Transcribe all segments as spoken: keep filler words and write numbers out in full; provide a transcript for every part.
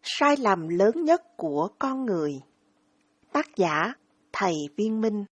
Sai lầm lớn nhất của con người. Tác giả Thầy Viên Minh.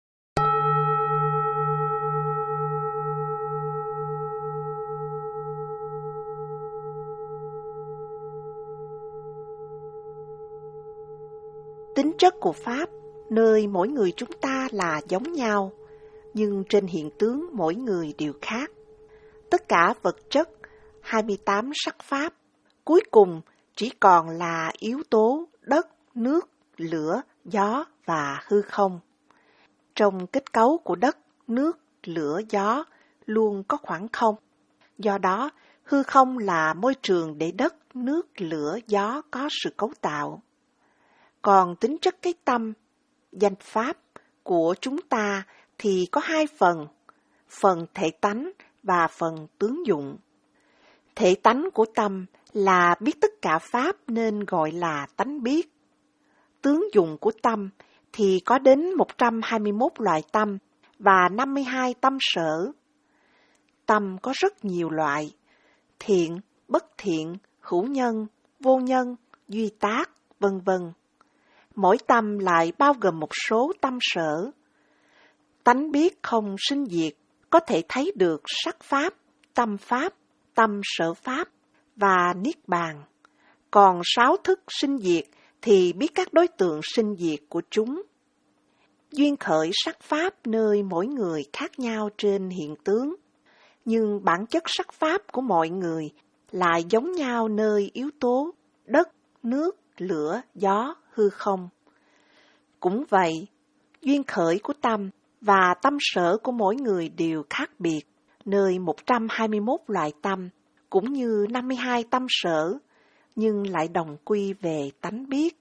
Tính chất của Pháp, nơi mỗi người chúng ta là giống nhau, nhưng trên hiện tướng mỗi người đều khác. Tất cả vật chất, hai mươi tám sắc Pháp, cuối cùng chỉ còn là yếu tố đất, nước, lửa, gió và hư không. Trong kết cấu của đất, nước, lửa, gió luôn có khoảng không. Do đó, hư không là môi trường để đất, nước, lửa, gió có sự cấu tạo. Còn tính chất cái tâm, danh pháp của chúng ta thì có hai phần, phần thể tánh và phần tướng dụng. Thể tánh của tâm là biết tất cả pháp nên gọi là tánh biết. Tướng dụng của tâm thì có đến một trăm hai mươi mốt loại tâm và năm mươi hai tâm sở. Tâm có rất nhiều loại, thiện, bất thiện, hữu nhân, vô nhân, duy tác, vân vân. Mỗi tâm lại bao gồm một số tâm sở. Tánh biết không sinh diệt, có thể thấy được sắc pháp, tâm pháp, tâm sở pháp và niết bàn. Còn sáu thức sinh diệt thì biết các đối tượng sinh diệt của chúng. Duyên khởi sắc pháp nơi mỗi người khác nhau trên hiện tướng, nhưng bản chất sắc pháp của mọi người lại giống nhau nơi yếu tố đất, nước, lửa, gió, hư không. Cũng vậy, duyên khởi của tâm và tâm sở của mỗi người đều khác biệt, nơi một trăm hai mươi mốt loại tâm, cũng như năm mươi hai tâm sở, nhưng lại đồng quy về tánh biết.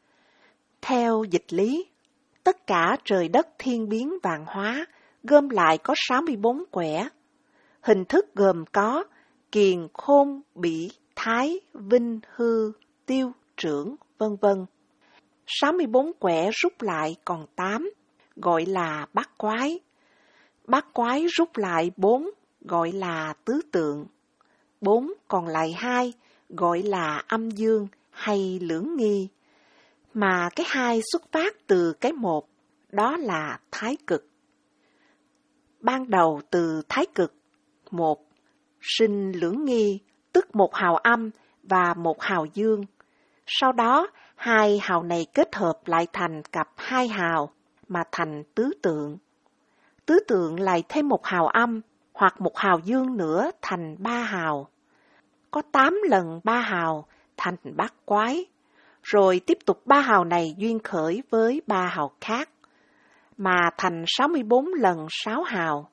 Theo dịch lý, tất cả trời đất thiên biến vạn hóa gom lại có sáu mươi bốn quẻ. Hình thức gồm có kiền, khôn, bỉ, thái, vinh, hư, tiêu, trưởng, vân vân. sáu mươi bốn quẻ rút lại còn tám, gọi là bát quái. Bát quái rút lại bốn, gọi là tứ tượng. bốn còn lại hai, gọi là âm dương hay lưỡng nghi. Mà cái hai xuất phát từ cái một, đó là thái cực. Ban đầu từ thái cực, một, sinh lưỡng nghi, tức một hào âm và một hào dương. Sau đó, hai hào này kết hợp lại thành cặp hai hào mà thành tứ tượng. Tứ tượng lại thêm một hào âm hoặc một hào dương nữa thành ba hào. Có tám lần ba hào thành bát quái, rồi tiếp tục ba hào này duyên khởi với ba hào khác, mà thành sáu mươi bốn lần sáu hào.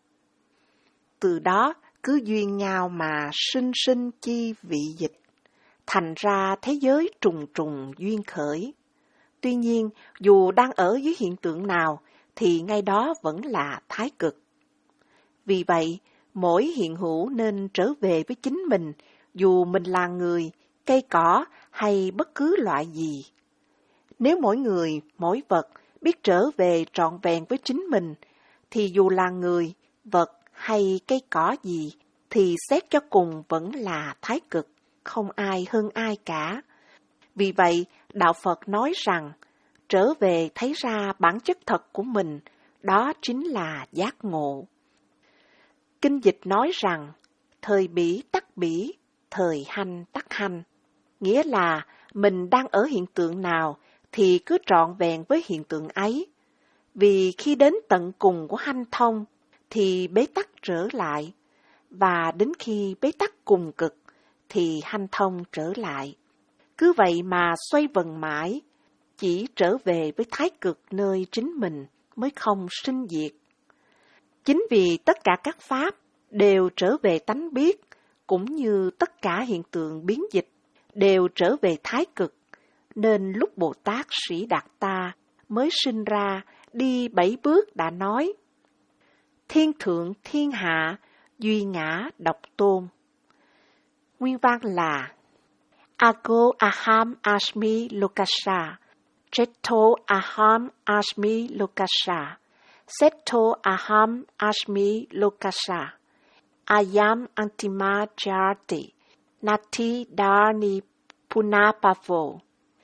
Từ đó cứ duyên nhau mà sinh sinh chi vị dịch, thành ra thế giới trùng trùng duyên khởi. Tuy nhiên, dù đang ở dưới hiện tượng nào, thì ngay đó vẫn là thái cực. Vì vậy, mỗi hiện hữu nên trở về với chính mình, dù mình là người, cây cỏ hay bất cứ loại gì. Nếu mỗi người, mỗi vật biết trở về trọn vẹn với chính mình, thì dù là người, vật hay cây cỏ gì, thì xét cho cùng vẫn là thái cực, không ai hơn ai cả. Vì vậy, Đạo Phật nói rằng, trở về thấy ra bản chất thật của mình, đó chính là giác ngộ. Kinh dịch nói rằng, thời bỉ tắc bỉ, thời hanh tắc hanh, nghĩa là mình đang ở hiện tượng nào thì cứ trọn vẹn với hiện tượng ấy. Vì khi đến tận cùng của hanh thông thì bế tắc trở lại, và đến khi bế tắc cùng cực thì hanh thông trở lại. Cứ vậy mà xoay vần mãi, chỉ trở về với thái cực nơi chính mình mới không sinh diệt. Chính vì tất cả các pháp đều trở về tánh biết, cũng như tất cả hiện tượng biến dịch đều trở về thái cực, nên lúc Bồ Tát Sĩ Đạt Ta mới sinh ra đi bảy bước đã nói: thiên thượng thiên hạ, duy ngã độc tôn. Nguyên văn là Ago aham asmi lokasa, Cheto aham asmi lokasa, Seto aham asmi lokasa, Ayam antima jati, Nati dharni punapavo.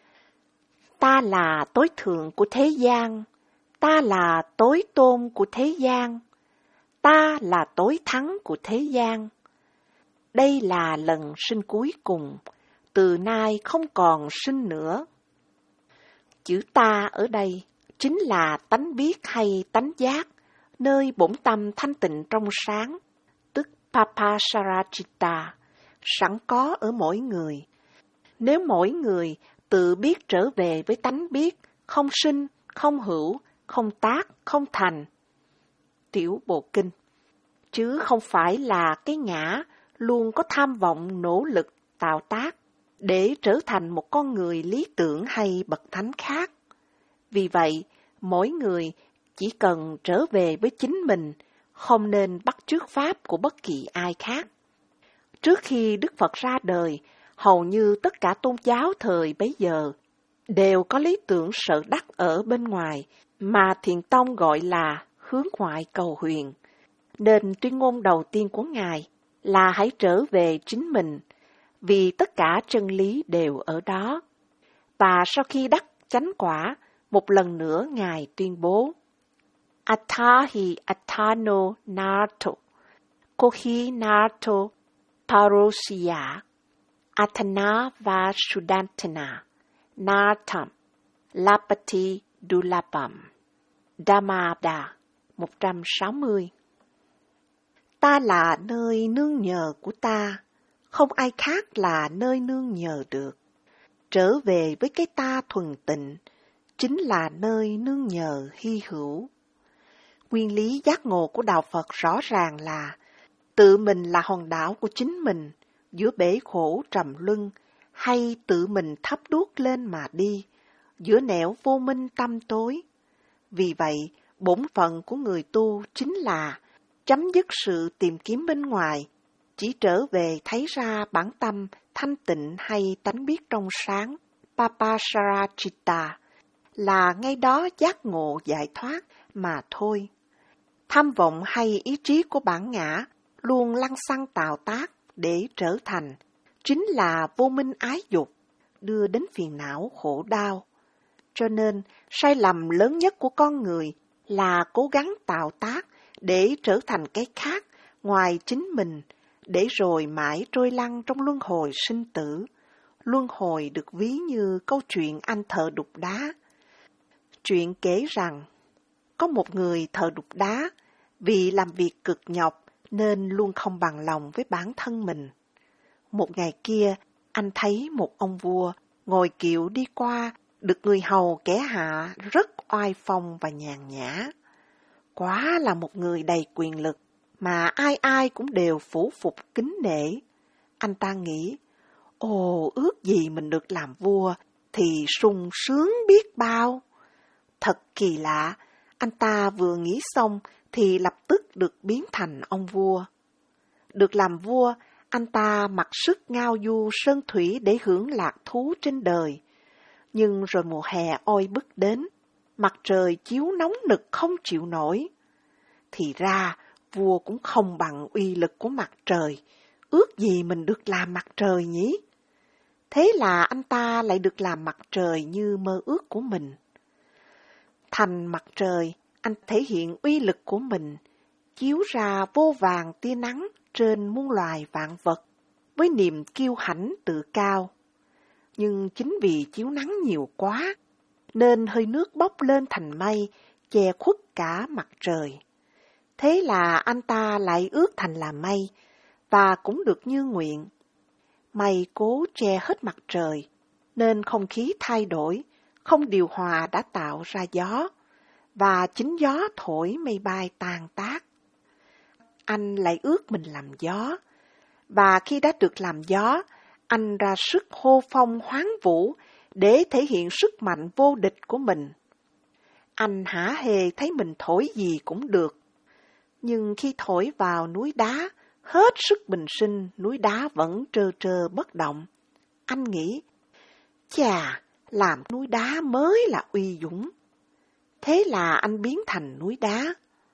Ta là tối thượng của thế gian, ta là tối tôn của thế gian, ta là tối thắng của thế gian. Đây là lần sinh cuối cùng, từ nay không còn sinh nữa. Chữ ta ở đây chính là tánh biết hay tánh giác, nơi bổn tâm thanh tịnh trong sáng, tức Papasaracitta, sẵn có ở mỗi người. Nếu mỗi người tự biết trở về với tánh biết, không sinh, không hữu, không tác, không thành. Tiểu Bộ Kinh. Chứ không phải là cái ngã luôn có tham vọng nỗ lực tạo tác để trở thành một con người lý tưởng hay bậc thánh khác. Vì vậy, mỗi người chỉ cần trở về với chính mình, không nên bắt chước pháp của bất kỳ ai khác. Trước khi Đức Phật ra đời, hầu như tất cả tôn giáo thời bấy giờ đều có lý tưởng sở đắc ở bên ngoài, mà Thiền Tông gọi là hướng ngoại cầu huyền. Nên tuyên ngôn đầu tiên của Ngài là hãy trở về chính mình, vì tất cả chân lý đều ở đó. Và sau khi đắc chánh quả, một lần nữa Ngài tuyên bố: Attahi attano nato, kohi nato parosya, atana va sudantana, natam, lapati dulapam. Dhammada một trăm sáu mươi. Ta là nơi nương nhờ của ta, không ai khác là nơi nương nhờ được. Trở về với cái ta thuần tịnh, chính là nơi nương nhờ hy hữu. Nguyên lý giác ngộ của Đạo Phật rõ ràng là tự mình là hòn đảo của chính mình, giữa bể khổ trầm luân, hay tự mình thắp đuốc lên mà đi, giữa nẻo vô minh tăm tối. Vì vậy, bổn phận của người tu chính là chấm dứt sự tìm kiếm bên ngoài, chỉ trở về thấy ra bản tâm thanh tịnh hay tánh biết trong sáng, Papasaracitta, là ngay đó giác ngộ giải thoát mà thôi. Tham vọng hay ý chí của bản ngã luôn lăng xăng tạo tác để trở thành, chính là vô minh ái dục, đưa đến phiền não khổ đau. Cho nên, sai lầm lớn nhất của con người là cố gắng tạo tác để trở thành cái khác ngoài chính mình, để rồi mãi trôi lăn trong luân hồi sinh tử. Luân hồi được ví như câu chuyện anh thợ đục đá. Chuyện kể rằng, có một người thợ đục đá, vì làm việc cực nhọc nên luôn không bằng lòng với bản thân mình. Một ngày kia, anh thấy một ông vua ngồi kiệu đi qua, được người hầu kẻ hạ rất oai phong và nhàn nhã. Quá là một người đầy quyền lực, mà ai ai cũng đều phủ phục kính nể. Anh ta nghĩ, ồ, ước gì mình được làm vua, thì sung sướng biết bao. Thật kỳ lạ, anh ta vừa nghĩ xong thì lập tức được biến thành ông vua. Được làm vua, anh ta mặc sức ngao du sơn thủy để hưởng lạc thú trên đời. Nhưng rồi mùa hè oi bức đến, mặt trời chiếu nóng nực không chịu nổi. Thì ra, vua cũng không bằng uy lực của mặt trời, ước gì mình được làm mặt trời nhỉ? Thế là anh ta lại được làm mặt trời như mơ ước của mình. Thành mặt trời, anh thể hiện uy lực của mình, chiếu ra vô vàng tia nắng trên muôn loài vạn vật, với niềm kiêu hãnh tự cao. Nhưng chính vì chiếu nắng nhiều quá, nên hơi nước bốc lên thành mây, che khuất cả mặt trời. Thế là anh ta lại ước thành là mây, và cũng được như nguyện. Mây cố che hết mặt trời, nên không khí thay đổi, không điều hòa đã tạo ra gió, và chính gió thổi mây bay tan tác. Anh lại ước mình làm gió, và khi đã được làm gió, anh ra sức hô phong hoáng vũ để thể hiện sức mạnh vô địch của mình. Anh hả hề thấy mình thổi gì cũng được, nhưng khi thổi vào núi đá, hết sức bình sinh, núi đá vẫn trơ trơ bất động. Anh nghĩ, chà, làm núi đá mới là uy dũng. Thế là anh biến thành núi đá.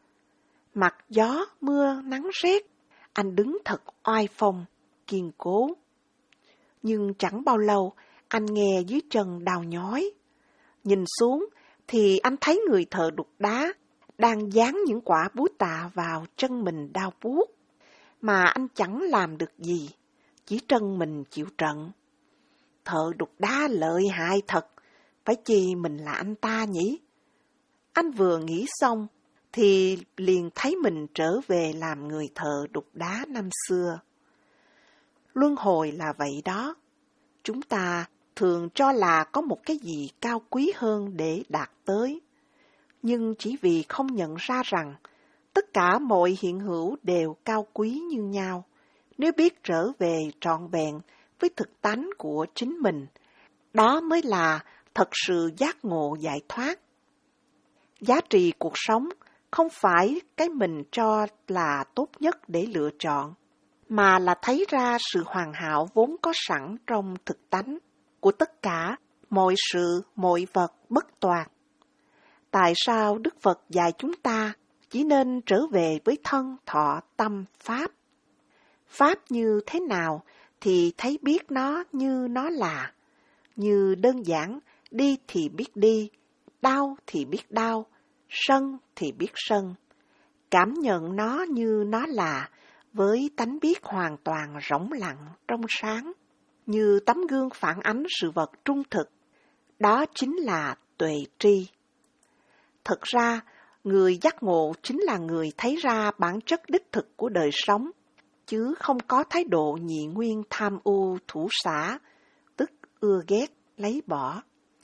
Mặc gió, mưa, nắng rét, anh đứng thật oai phong, kiên cố. Nhưng chẳng bao lâu, anh nghe dưới chân đau nhói. Nhìn xuống thì anh thấy người thợ đục đá đang dán những quả búa tạ vào chân mình đau buốt, mà anh chẳng làm được gì, chỉ trân mình chịu trận. Thợ đục đá lợi hại thật, phải chi mình là anh ta nhỉ? Anh vừa nghĩ xong thì liền thấy mình trở về làm người thợ đục đá năm xưa. Luân hồi là vậy đó. Chúng ta thường cho là có một cái gì cao quý hơn để đạt tới. Nhưng chỉ vì không nhận ra rằng tất cả mọi hiện hữu đều cao quý như nhau, nếu biết trở về trọn vẹn với thực tánh của chính mình, đó mới là thật sự giác ngộ giải thoát. Giá trị cuộc sống không phải cái mình cho là tốt nhất để lựa chọn, mà là thấy ra sự hoàn hảo vốn có sẵn trong thực tánh của tất cả mọi sự, mọi vật bất toàn. Tại sao Đức Phật dạy chúng ta chỉ nên trở về với thân, thọ, tâm, pháp? Pháp như thế nào thì thấy biết nó như nó là, như đơn giản đi thì biết đi, đau thì biết đau, sân thì biết sân. Cảm nhận nó như nó là, với tánh biết hoàn toàn rỗng lặng, trong sáng, như tấm gương phản ánh sự vật trung thực. Đó chính là tuệ tri. Thật ra, người giác ngộ chính là người thấy ra bản chất đích thực của đời sống, chứ không có thái độ nhị nguyên tham ưu thủ xả, tức ưa ghét, lấy bỏ.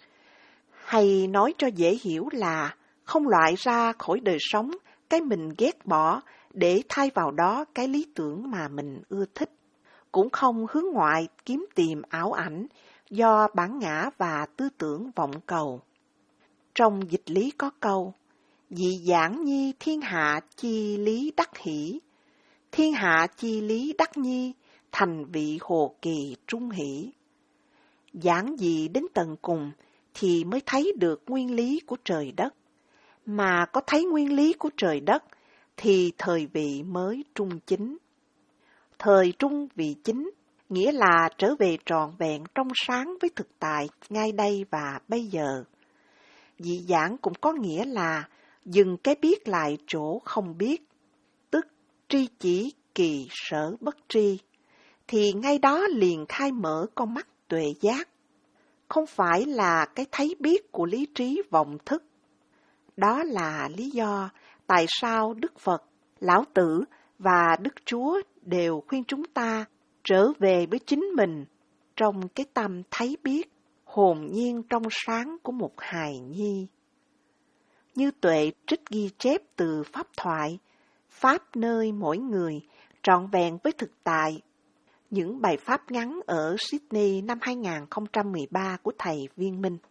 Hay nói cho dễ hiểu là không loại ra khỏi đời sống cái mình ghét bỏ để thay vào đó cái lý tưởng mà mình ưa thích, cũng không hướng ngoại kiếm tìm ảo ảnh do bản ngã và tư tưởng vọng cầu. Trong dịch lý có câu, dị giảng nhi thiên hạ chi lý đắc hỷ, thiên hạ chi lý đắc nhi, thành vị hồ kỳ trung hỷ. Giảng dị đến tận cùng thì mới thấy được nguyên lý của trời đất, mà có thấy nguyên lý của trời đất thì thời vị mới trung chính. Thời trung vị chính nghĩa là trở về trọn vẹn trong sáng với thực tại ngay đây và bây giờ. Dị giảng cũng có nghĩa là dừng cái biết lại chỗ không biết, tức tri chỉ kỳ sở bất tri, thì ngay đó liền khai mở con mắt tuệ giác. Không phải là cái thấy biết của lý trí vọng thức. Đó là lý do tại sao Đức Phật, Lão Tử và Đức Chúa đều khuyên chúng ta trở về với chính mình trong cái tâm thấy biết, hồn nhiên trong sáng của một hài nhi. Như Tuệ trích ghi chép từ pháp thoại, Pháp nơi mỗi người, trọn vẹn với thực tại. Những bài pháp ngắn ở Sydney năm hai không một ba của thầy Viên Minh.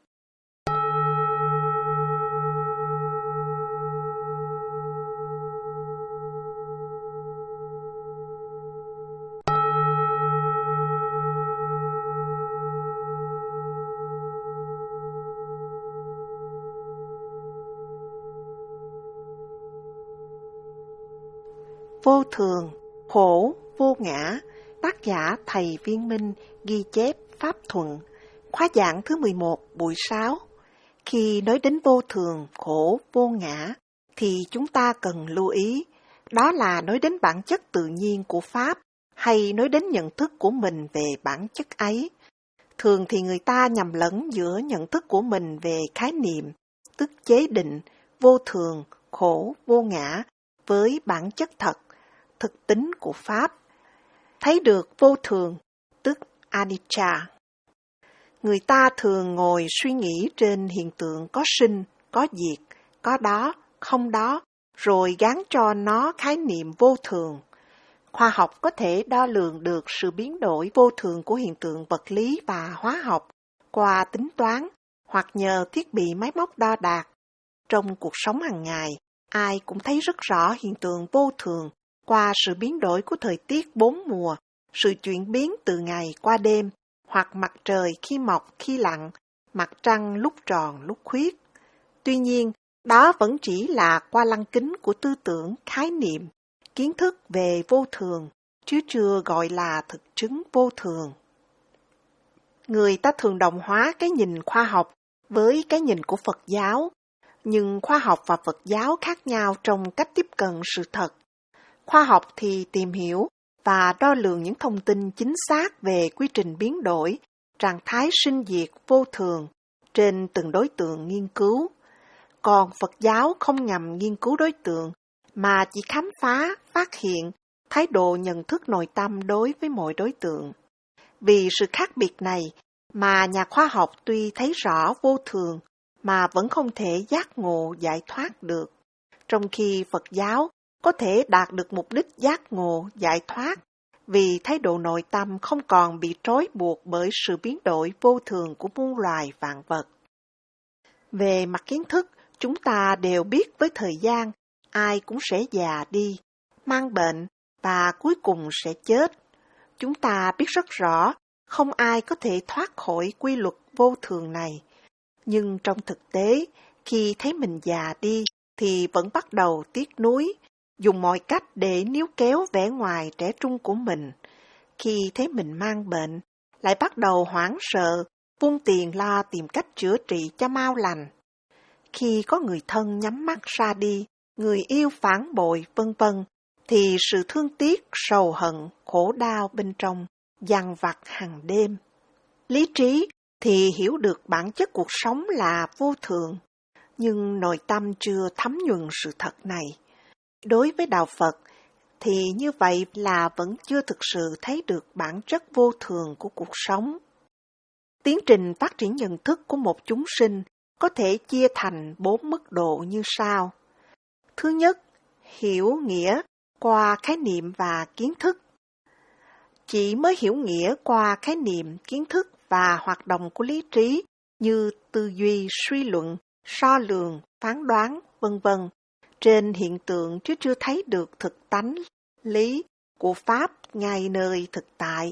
Vô thường, khổ, vô ngã, tác giả thầy Viên Minh ghi chép Pháp Thuận, khóa giảng thứ mười một buổi sáu. Khi nói đến vô thường, khổ, vô ngã, thì chúng ta cần lưu ý, đó là nói đến bản chất tự nhiên của Pháp, hay nói đến nhận thức của mình về bản chất ấy. Thường thì người ta nhầm lẫn giữa nhận thức của mình về khái niệm, tức chế định, vô thường, khổ, vô ngã, với bản chất thật, thực tính của Pháp. Thấy được vô thường, tức anicca. Người ta thường ngồi suy nghĩ trên hiện tượng có sinh, có diệt, có đó, không đó, rồi gán cho nó khái niệm vô thường. Khoa học có thể đo lường được sự biến đổi vô thường của hiện tượng vật lý và hóa học qua tính toán hoặc nhờ thiết bị máy móc đo đạc. Trong cuộc sống hàng ngày, ai cũng thấy rất rõ hiện tượng vô thường qua sự biến đổi của thời tiết bốn mùa, sự chuyển biến từ ngày qua đêm, hoặc mặt trời khi mọc khi lặn, mặt trăng lúc tròn lúc khuyết. Tuy nhiên, đó vẫn chỉ là qua lăng kính của tư tưởng, khái niệm, kiến thức về vô thường, chứ chưa gọi là thực chứng vô thường. Người ta thường đồng hóa cái nhìn khoa học với cái nhìn của Phật giáo, nhưng khoa học và Phật giáo khác nhau trong cách tiếp cận sự thật. Khoa học thì tìm hiểu và đo lường những thông tin chính xác về quy trình biến đổi, trạng thái sinh diệt vô thường trên từng đối tượng nghiên cứu. Còn Phật giáo không nhằm nghiên cứu đối tượng, mà chỉ khám phá, phát hiện thái độ nhận thức nội tâm đối với mỗi đối tượng. Vì sự khác biệt này mà nhà khoa học tuy thấy rõ vô thường mà vẫn không thể giác ngộ giải thoát được, trong khi Phật giáo có thể đạt được mục đích giác ngộ giải thoát vì thái độ nội tâm không còn bị trói buộc bởi sự biến đổi vô thường của muôn loài vạn vật. Về mặt kiến thức, chúng ta đều biết với thời gian, ai cũng sẽ già đi, mang bệnh và cuối cùng sẽ chết. Chúng ta biết rất rõ, không ai có thể thoát khỏi quy luật vô thường này. Nhưng trong thực tế, khi thấy mình già đi, thì vẫn bắt đầu tiếc nuối, dùng mọi cách để níu kéo vẻ ngoài trẻ trung của mình. Khi thấy mình mang bệnh, lại bắt đầu hoảng sợ, vung tiền lo tìm cách chữa trị cho mau lành. Khi có người thân nhắm mắt ra đi, người yêu phản bội, vân vân, thì sự thương tiếc, sầu hận, khổ đau bên trong dằn vặt hàng đêm. Lý trí thì hiểu được bản chất cuộc sống là vô thường, nhưng nội tâm chưa thấm nhuần sự thật này. Đối với đạo Phật thì như vậy là vẫn chưa thực sự thấy được bản chất vô thường của cuộc sống. Tiến trình phát triển nhận thức của một chúng sinh có thể chia thành bốn mức độ như sau. Thứ nhất, hiểu nghĩa qua khái niệm và kiến thức. Chỉ mới hiểu nghĩa qua khái niệm, kiến thức và hoạt động của lý trí như tư duy, suy luận, so lường, phán đoán, vân vân trên hiện tượng chứ chưa thấy được thực tánh, lý của Pháp ngay nơi thực tại.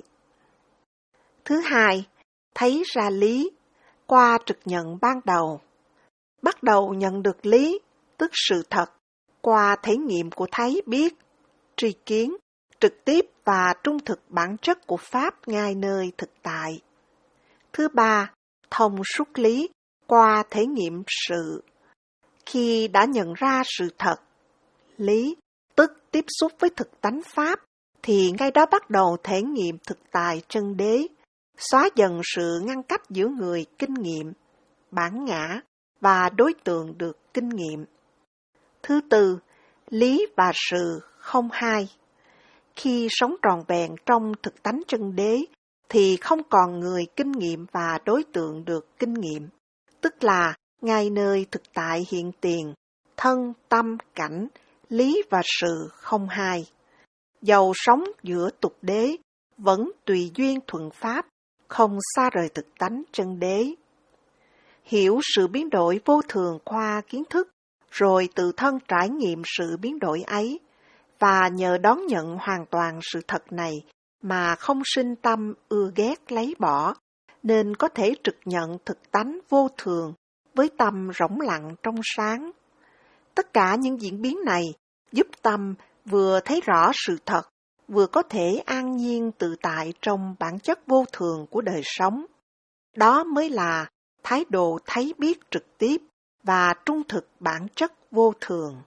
Thứ hai, thấy ra lý qua trực nhận ban đầu. Bắt đầu nhận được lý, tức sự thật, qua thể nghiệm của thấy biết, tri kiến, trực tiếp và trung thực bản chất của Pháp ngay nơi thực tại. Thứ ba, thông suốt lý qua thể nghiệm sự. Khi đã nhận ra sự thật, lý, tức tiếp xúc với thực tánh Pháp, thì ngay đó bắt đầu thể nghiệm thực tại chân đế, xóa dần sự ngăn cách giữa người kinh nghiệm, bản ngã và đối tượng được kinh nghiệm. Thứ tư, lý và sự không hai. Khi sống tròn vẹn trong thực tánh chân đế, thì không còn người kinh nghiệm và đối tượng được kinh nghiệm, tức là ngay nơi thực tại hiện tiền, thân, tâm, cảnh, lý và sự không hai. Dầu sống giữa tục đế, vẫn tùy duyên thuận pháp, không xa rời thực tánh chân đế. Hiểu sự biến đổi vô thường qua kiến thức, rồi tự thân trải nghiệm sự biến đổi ấy, và nhờ đón nhận hoàn toàn sự thật này mà không sinh tâm ưa ghét lấy bỏ, nên có thể trực nhận thực tánh vô thường với tâm rỗng lặng trong sáng. Tất cả những diễn biến này giúp tâm vừa thấy rõ sự thật, vừa có thể an nhiên tự tại trong bản chất vô thường của đời sống. Đó mới là thái độ thấy biết trực tiếp và trung thực bản chất vô thường.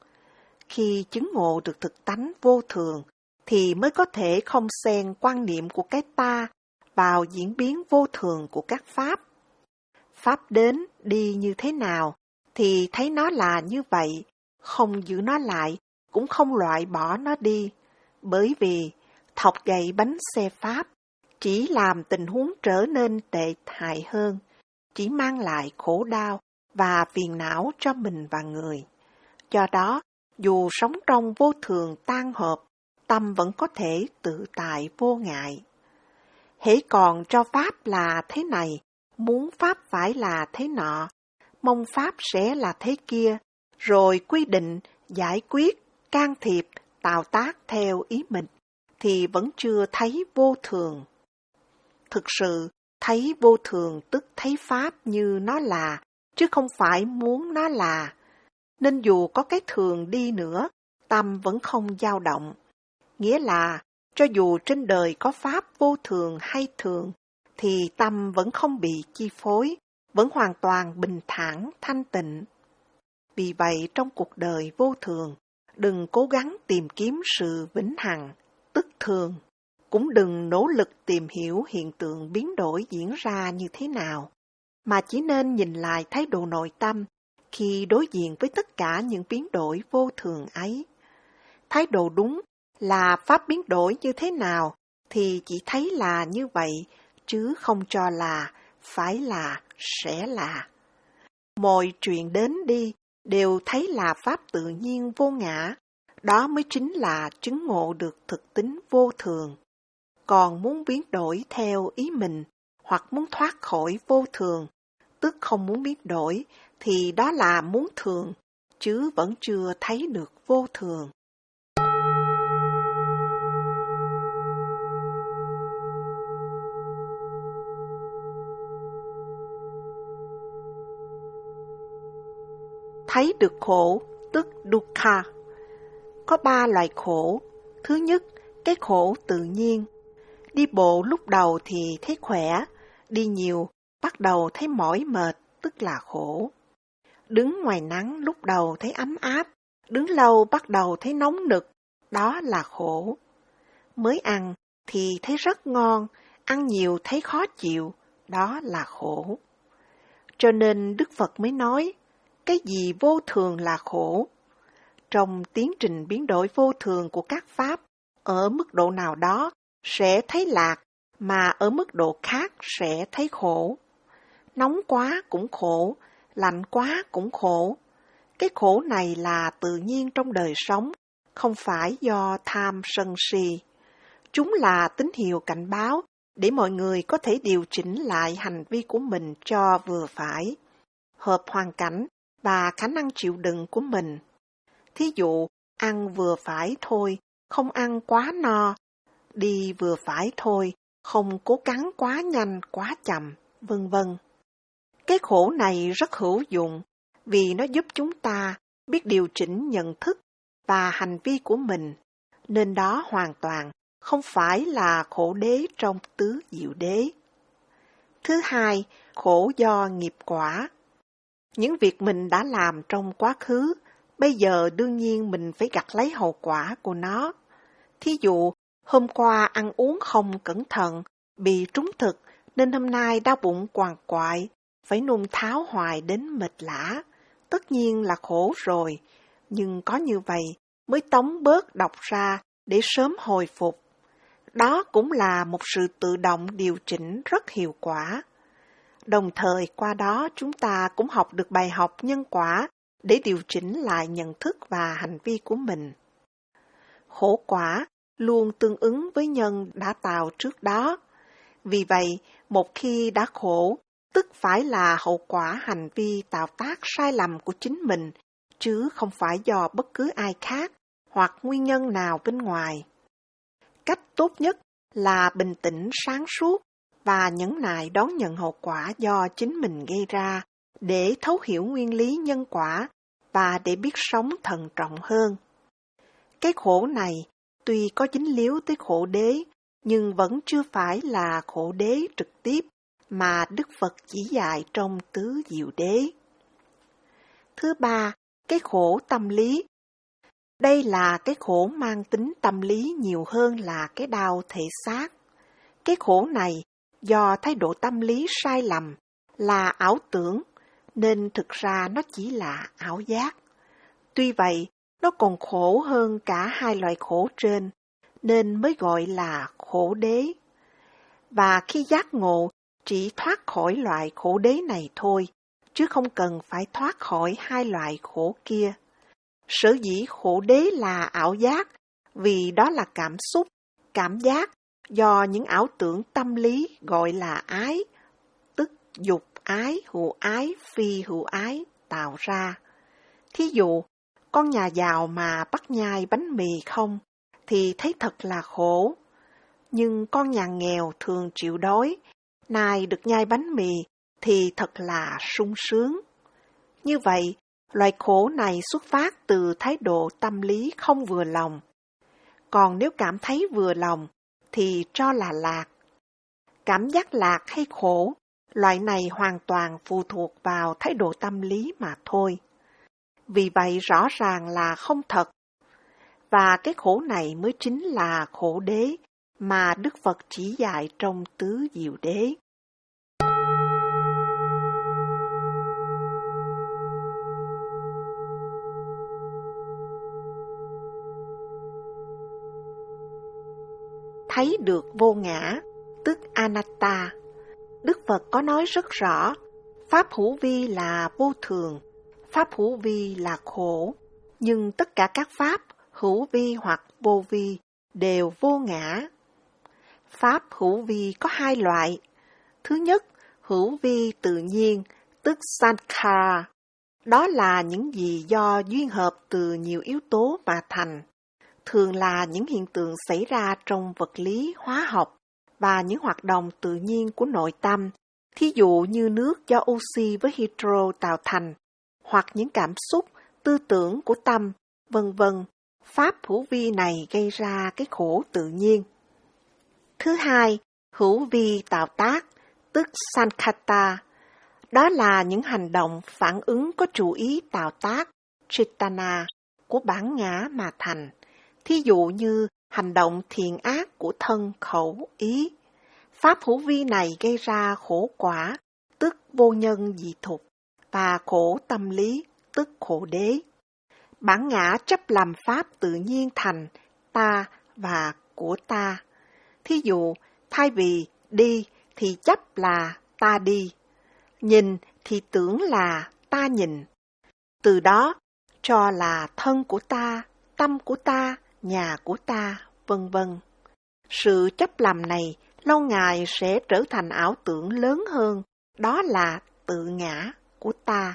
Khi chứng ngộ được thực tánh vô thường, thì mới có thể không xen quan niệm của cái ta vào diễn biến vô thường của các pháp. Pháp đến, đi như thế nào, thì thấy nó là như vậy, không giữ nó lại, cũng không loại bỏ nó đi, bởi vì thọc gậy bánh xe Pháp chỉ làm tình huống trở nên tệ hại hơn, chỉ mang lại khổ đau và phiền não cho mình và người. Do đó, dù sống trong vô thường tan hợp, tâm vẫn có thể tự tại vô ngại. Hễ còn cho Pháp là thế này, muốn Pháp phải là thế nọ, mong Pháp sẽ là thế kia, rồi quy định, giải quyết, can thiệp, tạo tác theo ý mình, thì vẫn chưa thấy vô thường. Thực sự, thấy vô thường tức thấy Pháp như nó là, chứ không phải muốn nó là. Nên dù có cái thường đi nữa, tâm vẫn không dao động. Nghĩa là, cho dù trên đời có Pháp vô thường hay thường, thì tâm vẫn không bị chi phối, vẫn hoàn toàn bình thản, thanh tịnh. Vì vậy trong cuộc đời vô thường, đừng cố gắng tìm kiếm sự vĩnh hằng, tức thường. Cũng đừng nỗ lực tìm hiểu hiện tượng biến đổi diễn ra như thế nào, mà chỉ nên nhìn lại thái độ nội tâm khi đối diện với tất cả những biến đổi vô thường ấy. Thái độ đúng là pháp biến đổi như thế nào thì chỉ thấy là như vậy, chứ không cho là, phải là, sẽ là. Mọi chuyện đến đi đều thấy là pháp tự nhiên vô ngã, đó mới chính là chứng ngộ được thực tính vô thường. Còn muốn biến đổi theo ý mình, hoặc muốn thoát khỏi vô thường, tức không muốn biến đổi, thì đó là muốn thường, chứ vẫn chưa thấy được vô thường. Thấy được khổ, tức dukkha. Có ba loại khổ. Thứ nhất, cái khổ tự nhiên. Đi bộ lúc đầu thì thấy khỏe, đi nhiều, bắt đầu thấy mỏi mệt, tức là khổ. Đứng ngoài nắng lúc đầu thấy ấm áp, đứng lâu bắt đầu thấy nóng nực, đó là khổ. Mới ăn thì thấy rất ngon, ăn nhiều thấy khó chịu, đó là khổ. Cho nên Đức Phật mới nói, cái gì vô thường là khổ. Trong tiến trình biến đổi vô thường của các pháp, ở mức độ nào đó sẽ thấy lạc, mà ở mức độ khác sẽ thấy khổ. Nóng quá cũng khổ, lạnh quá cũng khổ. Cái khổ này là tự nhiên trong đời sống, không phải do tham sân si. Chúng là tín hiệu cảnh báo để mọi người có thể điều chỉnh lại hành vi của mình cho vừa phải, hợp hoàn cảnh và khả năng chịu đựng của mình. Thí dụ, ăn vừa phải thôi, không ăn quá no, đi vừa phải thôi, không cố gắng quá nhanh, quá chậm, vân vân. Cái khổ này rất hữu dụng vì nó giúp chúng ta biết điều chỉnh nhận thức và hành vi của mình, nên đó hoàn toàn không phải là khổ đế trong tứ diệu đế. Thứ hai, khổ do nghiệp quả. Những việc mình đã làm trong quá khứ, bây giờ đương nhiên mình phải gặt lấy hậu quả của nó. Thí dụ, hôm qua ăn uống không cẩn thận, bị trúng thực, nên hôm nay đau bụng quằn quại, phải nôn tháo hoài đến mệt lả. Tất nhiên là khổ rồi, nhưng có như vậy mới tống bớt độc ra để sớm hồi phục. Đó cũng là một sự tự động điều chỉnh rất hiệu quả. Đồng thời qua đó chúng ta cũng học được bài học nhân quả để điều chỉnh lại nhận thức và hành vi của mình. Khổ quả luôn tương ứng với nhân đã tạo trước đó. Vì vậy, một khi đã khổ, tức phải là hậu quả hành vi tạo tác sai lầm của chính mình, chứ không phải do bất cứ ai khác hoặc nguyên nhân nào bên ngoài. Cách tốt nhất là bình tĩnh sáng suốt và nhẫn nại đón nhận hậu quả do chính mình gây ra để thấu hiểu nguyên lý nhân quả và để biết sống thận trọng hơn. Cái khổ này tuy có dính líu tới khổ đế, nhưng vẫn chưa phải là khổ đế trực tiếp mà Đức Phật chỉ dạy trong tứ diệu đế. Thứ ba, cái khổ tâm lý. Đây là cái khổ mang tính tâm lý nhiều hơn là cái đau thể xác. Cái khổ này do thái độ tâm lý sai lầm, là ảo tưởng, nên thực ra nó chỉ là ảo giác. Tuy vậy, nó còn khổ hơn cả hai loại khổ trên, nên mới gọi là khổ đế. Và khi giác ngộ, chỉ thoát khỏi loại khổ đế này thôi, chứ không cần phải thoát khỏi hai loại khổ kia. Sở dĩ khổ đế là ảo giác, vì đó là cảm xúc, cảm giác do những ảo tưởng tâm lý gọi là ái, tức dục ái, hữu ái, phi hữu ái tạo ra. Thí dụ, con nhà giàu mà bắt nhai bánh mì không, thì thấy thật là khổ. Nhưng con nhà nghèo thường chịu đói, nay được nhai bánh mì thì thật là sung sướng. Như vậy, loại khổ này xuất phát từ thái độ tâm lý không vừa lòng. Còn nếu cảm thấy vừa lòng, thì cho là lạc. Cảm giác lạc hay khổ Loại này hoàn toàn phụ thuộc vào thái độ tâm lý mà thôi. Vì vậy rõ ràng là không thật. Và cái khổ này mới chính là khổ đế mà Đức Phật chỉ dạy trong Tứ Diệu Đế. Thấy được vô ngã, tức anatta. Đức Phật có nói rất rõ, pháp hữu vi là vô thường, pháp hữu vi là khổ, nhưng tất cả các pháp hữu vi hoặc vô vi đều vô ngã. Pháp hữu vi có hai loại. Thứ nhất, hữu vi tự nhiên, tức sankhara. Đó là những gì do duyên hợp từ nhiều yếu tố mà thành. Thường là những hiện tượng xảy ra trong vật lý, hóa học và những hoạt động tự nhiên của nội tâm, thí dụ như nước do oxy với hydro tạo thành, hoặc những cảm xúc, tư tưởng của tâm, vân vân. Pháp hữu vi này gây ra cái khổ tự nhiên. Thứ hai, hữu vi tạo tác, tức sankhata. Đó là những hành động phản ứng có chủ ý tạo tác, chaitana, của bản ngã mà thành. Thí dụ như hành động thiện ác của thân, khẩu, ý. Pháp hữu vi này gây ra khổ quả, tức vô nhân dị thục, và khổ tâm lý, tức khổ đế. Bản ngã chấp làm pháp tự nhiên thành ta và của ta. Thí dụ, thay vì đi thì chấp là ta đi, nhìn thì tưởng là ta nhìn. Từ đó cho là thân của ta, tâm của ta, nhà của ta, vân vân. Sự chấp lầm này lâu ngày sẽ trở thành ảo tưởng lớn hơn, đó là tự ngã của ta.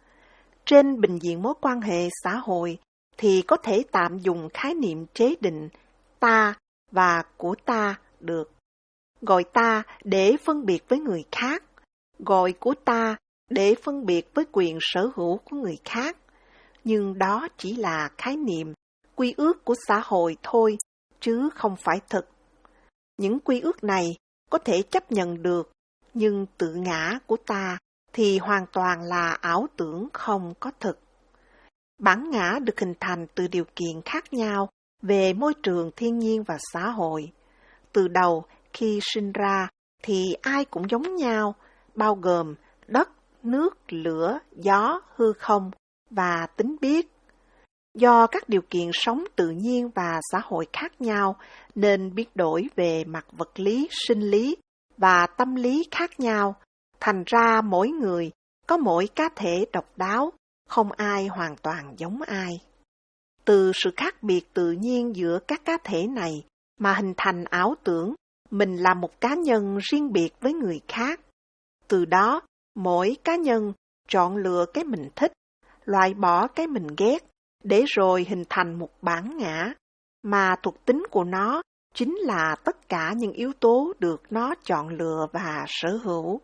Trên bình diện mối quan hệ xã hội thì có thể tạm dùng khái niệm chế định ta và của ta được. Gọi ta để phân biệt với người khác, gọi của ta để phân biệt với quyền sở hữu của người khác. Nhưng đó chỉ là khái niệm, quy ước của xã hội thôi, chứ không phải thực. Những quy ước này có thể chấp nhận được, nhưng tự ngã của ta thì hoàn toàn là ảo tưởng không có thực. Bản ngã được hình thành từ điều kiện khác nhau về môi trường thiên nhiên và xã hội. Từ đầu, khi sinh ra thì ai cũng giống nhau, bao gồm đất, nước, lửa, gió, hư không và tính biết. Do các điều kiện sống tự nhiên và xã hội khác nhau nên biến đổi về mặt vật lý, sinh lý và tâm lý khác nhau, thành ra mỗi người có mỗi cá thể độc đáo, không ai hoàn toàn giống ai. Từ sự khác biệt tự nhiên giữa các cá thể này mà hình thành ảo tưởng mình là một cá nhân riêng biệt với người khác. Từ đó, mỗi cá nhân chọn lựa cái mình thích, loại bỏ cái mình ghét, để rồi hình thành một bản ngã, mà thuộc tính của nó chính là tất cả những yếu tố được nó chọn lựa và sở hữu.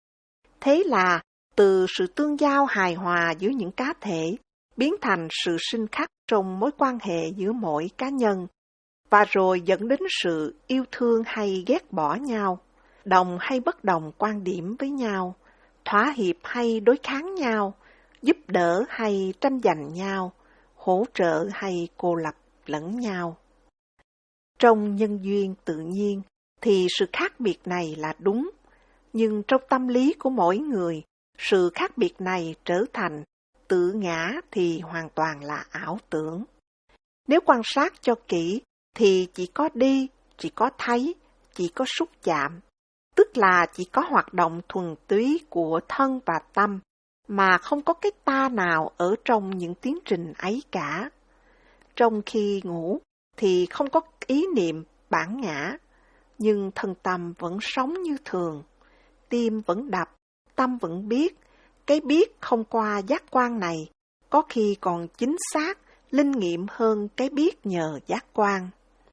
Thế là, từ sự tương giao hài hòa giữa những cá thể, biến thành sự sinh khắc trong mối quan hệ giữa mỗi cá nhân, và rồi dẫn đến sự yêu thương hay ghét bỏ nhau, đồng hay bất đồng quan điểm với nhau, thỏa hiệp hay đối kháng nhau, giúp đỡ hay tranh giành nhau, hỗ trợ hay cô lập lẫn nhau. Trong nhân duyên tự nhiên thì sự khác biệt này là đúng, nhưng trong tâm lý của mỗi người, sự khác biệt này trở thành tự ngã thì hoàn toàn là ảo tưởng. Nếu quan sát cho kỹ thì chỉ có đi, chỉ có thấy, chỉ có xúc chạm, tức là chỉ có hoạt động thuần túy của thân và tâm, mà không có cái ta nào ở trong những tiến trình ấy cả. Trong khi ngủ thì không có ý niệm bản ngã, nhưng thân tâm vẫn sống như thường, tim vẫn đập, tâm vẫn biết. Cái biết không qua giác quan này, có khi còn chính xác, linh nghiệm hơn cái biết nhờ giác quan.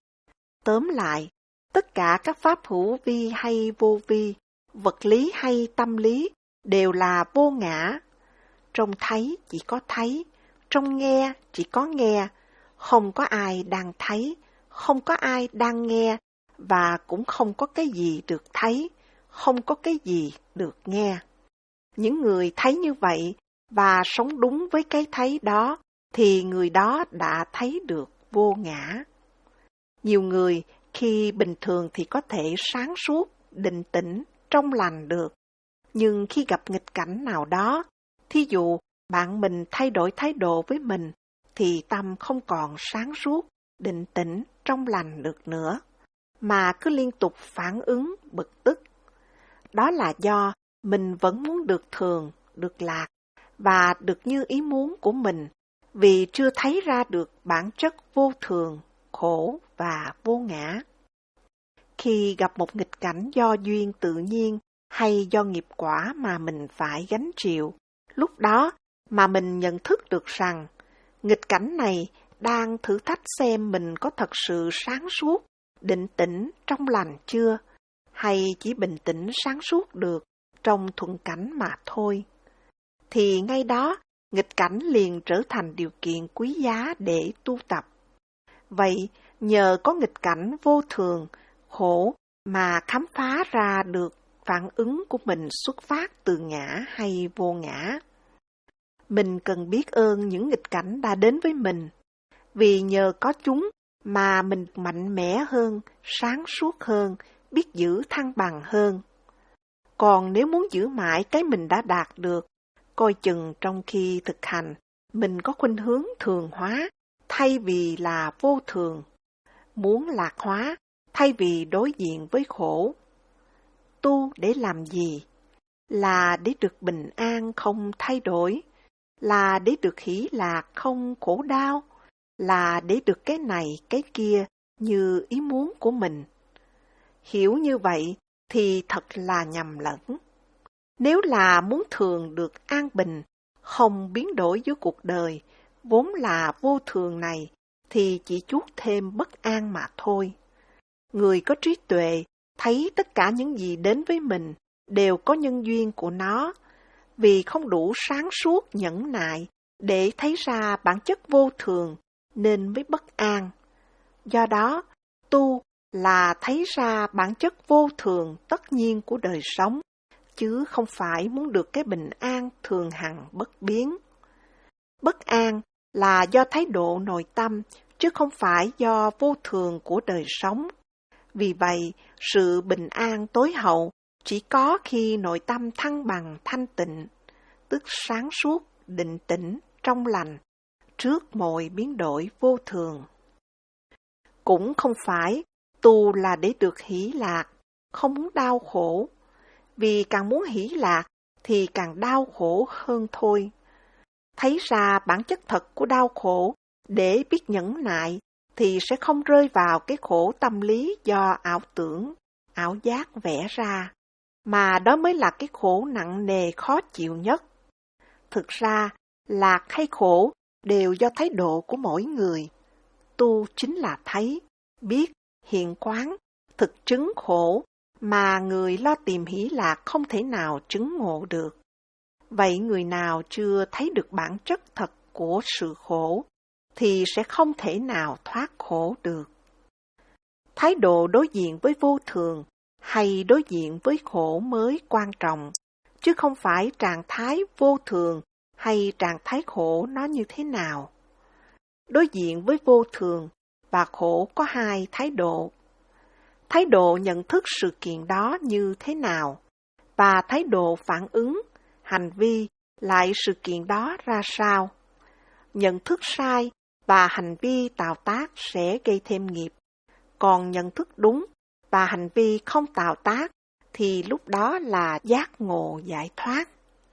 Tóm lại, tất cả các pháp hữu vi hay vô vi, vật lý hay tâm lý, đều là vô ngã. Trong thấy chỉ có thấy, trong nghe chỉ có nghe, không có ai đang thấy, không có ai đang nghe, và cũng không có cái gì được thấy, không có cái gì được nghe. Những người thấy như vậy và sống đúng với cái thấy đó, thì người đó đã thấy được vô ngã. Nhiều người khi bình thường thì có thể sáng suốt, định tĩnh, trong lành được. Nhưng khi gặp nghịch cảnh nào đó, thí dụ bạn mình thay đổi thái độ với mình, thì tâm không còn sáng suốt, định tĩnh, trong lành được nữa, mà cứ liên tục phản ứng, bực tức. Đó là do mình vẫn muốn được thường, được lạc, và được như ý muốn của mình, vì chưa thấy ra được bản chất vô thường, khổ và vô ngã. Khi gặp một nghịch cảnh do duyên tự nhiên hay do nghiệp quả mà mình phải gánh chịu, lúc đó mà mình nhận thức được rằng nghịch cảnh này đang thử thách xem mình có thật sự sáng suốt, định tĩnh, trong lành chưa, hay chỉ bình tĩnh sáng suốt được trong thuận cảnh mà thôi, thì ngay đó nghịch cảnh liền trở thành điều kiện quý giá để tu tập. Vậy, nhờ có nghịch cảnh vô thường, khổ mà khám phá ra được phản ứng của mình xuất phát từ ngã hay vô ngã. Mình cần biết ơn những nghịch cảnh đã đến với mình, vì nhờ có chúng mà mình mạnh mẽ hơn, sáng suốt hơn, biết giữ thăng bằng hơn. Còn nếu muốn giữ mãi cái mình đã đạt được, coi chừng trong khi thực hành, mình có khuynh hướng thường hóa thay vì là vô thường, muốn lạc hóa thay vì đối diện với khổ. Tu để làm gì? Là để được bình an không thay đổi, là để được hỷ lạc không khổ đau, là để được cái này cái kia như ý muốn của mình. Hiểu như vậy thì thật là nhầm lẫn. Nếu là muốn thường được an bình, không biến đổi với cuộc đời, vốn là vô thường này, thì chỉ chuốc thêm bất an mà thôi. Người có trí tuệ thấy tất cả những gì đến với mình đều có nhân duyên của nó, vì không đủ sáng suốt nhẫn nại để thấy ra bản chất vô thường nên mới bất an. Do đó, tu là thấy ra bản chất vô thường tất nhiên của đời sống, chứ không phải muốn được cái bình an thường hằng bất biến. Bất an là do thái độ nội tâm, chứ không phải do vô thường của đời sống. Vì vậy, sự bình an tối hậu chỉ có khi nội tâm thăng bằng thanh tịnh, tức sáng suốt, định tĩnh, trong lành, trước mọi biến đổi vô thường. Cũng không phải tu là để được hỷ lạc, không muốn đau khổ, vì càng muốn hỷ lạc thì càng đau khổ hơn thôi. Thấy ra bản chất thật của đau khổ để biết nhẫn nại thì sẽ không rơi vào cái khổ tâm lý do ảo tưởng, ảo giác vẽ ra, mà đó mới là cái khổ nặng nề khó chịu nhất. Thực ra, lạc hay khổ đều do thái độ của mỗi người. Tu chính là thấy, biết, hiện quán, thực chứng khổ, mà người lo tìm hỷ lạc không thể nào chứng ngộ được. Vậy người nào chưa thấy được bản chất thật của sự khổ, thì sẽ không thể nào thoát khổ được. Thái độ đối diện với vô thường hay đối diện với khổ mới quan trọng, chứ không phải trạng thái vô thường hay trạng thái khổ nó như thế nào. Đối diện với vô thường và khổ có hai thái độ. Thái độ nhận thức sự kiện đó như thế nào, và thái độ phản ứng, hành vi lại sự kiện đó ra sao. Nhận thức sai và hành vi tạo tác sẽ gây thêm nghiệp, còn nhận thức đúng và hành vi không tạo tác thì lúc đó là giác ngộ giải thoát.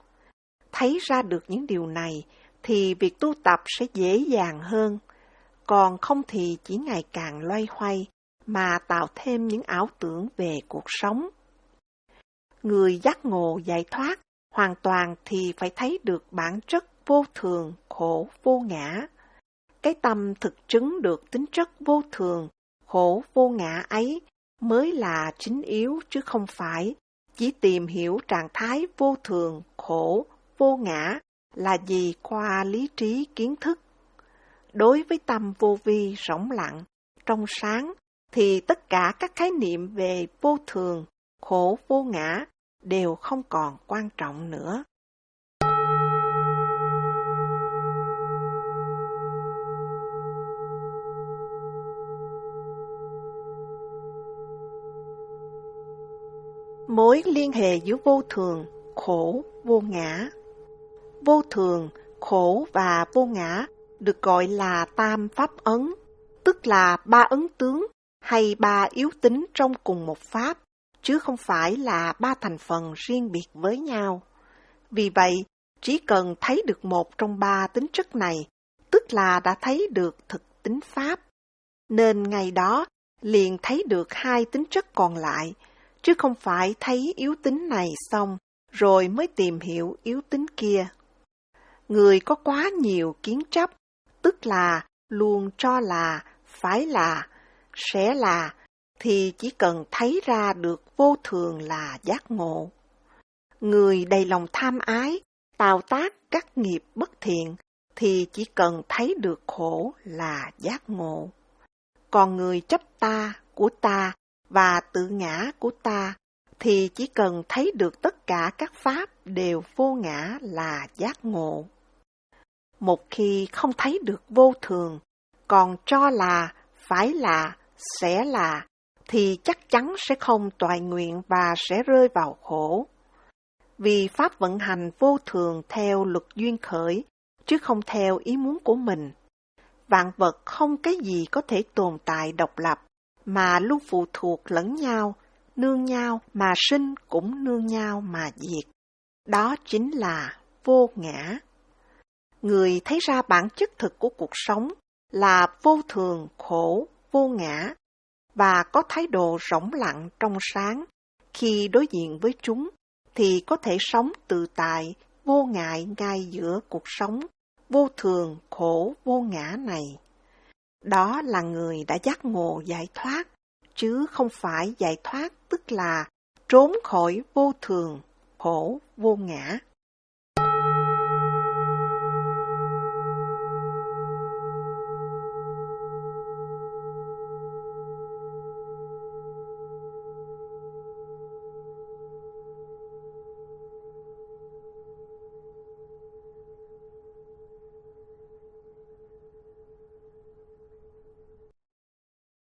Thấy ra được những điều này thì việc tu tập sẽ dễ dàng hơn, còn không thì chỉ ngày càng loay hoay mà tạo thêm những ảo tưởng về cuộc sống. Người giác ngộ giải thoát hoàn toàn thì phải thấy được bản chất vô thường, khổ, vô ngã. Cái tâm thực chứng được tính chất vô thường, khổ, vô ngã ấy mới là chính yếu, chứ không phải chỉ tìm hiểu trạng thái vô thường, khổ, vô ngã là gì qua lý trí kiến thức. Đối với tâm vô vi rỗng lặng, trong sáng, thì tất cả các khái niệm về vô thường, khổ vô ngã đều không còn quan trọng nữa. Mối liên hệ giữa vô thường, khổ, vô ngã. Vô thường, khổ và vô ngã được gọi là tam pháp ấn, tức là ba ấn tướng hay ba yếu tính trong cùng một pháp, chứ không phải là ba thành phần riêng biệt với nhau. Vì vậy, chỉ cần thấy được một trong ba tính chất này, tức là đã thấy được thực tính pháp, nên ngày đó liền thấy được hai tính chất còn lại, chứ không phải thấy yếu tính này xong rồi mới tìm hiểu yếu tính kia. Người có quá nhiều kiến chấp, tức là luôn cho là, phải là, sẽ là, thì chỉ cần thấy ra được vô thường là giác ngộ. Người đầy lòng tham ái, tạo tác các nghiệp bất thiện, thì chỉ cần thấy được khổ là giác ngộ. Còn người chấp ta, của ta và tự ngã của ta, thì chỉ cần thấy được tất cả các pháp đều vô ngã là giác ngộ. Một khi không thấy được vô thường, còn cho là, phải là, sẽ là, thì chắc chắn sẽ không toại nguyện và sẽ rơi vào khổ. Vì pháp vận hành vô thường theo luật duyên khởi, chứ không theo ý muốn của mình. Vạn vật không cái gì có thể tồn tại độc lập, mà luôn phụ thuộc lẫn nhau, nương nhau mà sinh cũng nương nhau mà diệt. Đó chính là vô ngã. Người thấy ra bản chất thực của cuộc sống là vô thường, khổ, vô ngã, và có thái độ rỗng lặng trong sáng, khi đối diện với chúng, thì có thể sống tự tại, vô ngại ngay giữa cuộc sống vô thường, khổ, vô ngã này. Đó là người đã giác ngộ giải thoát, chứ không phải giải thoát tức là trốn khỏi vô thường, khổ, vô ngã.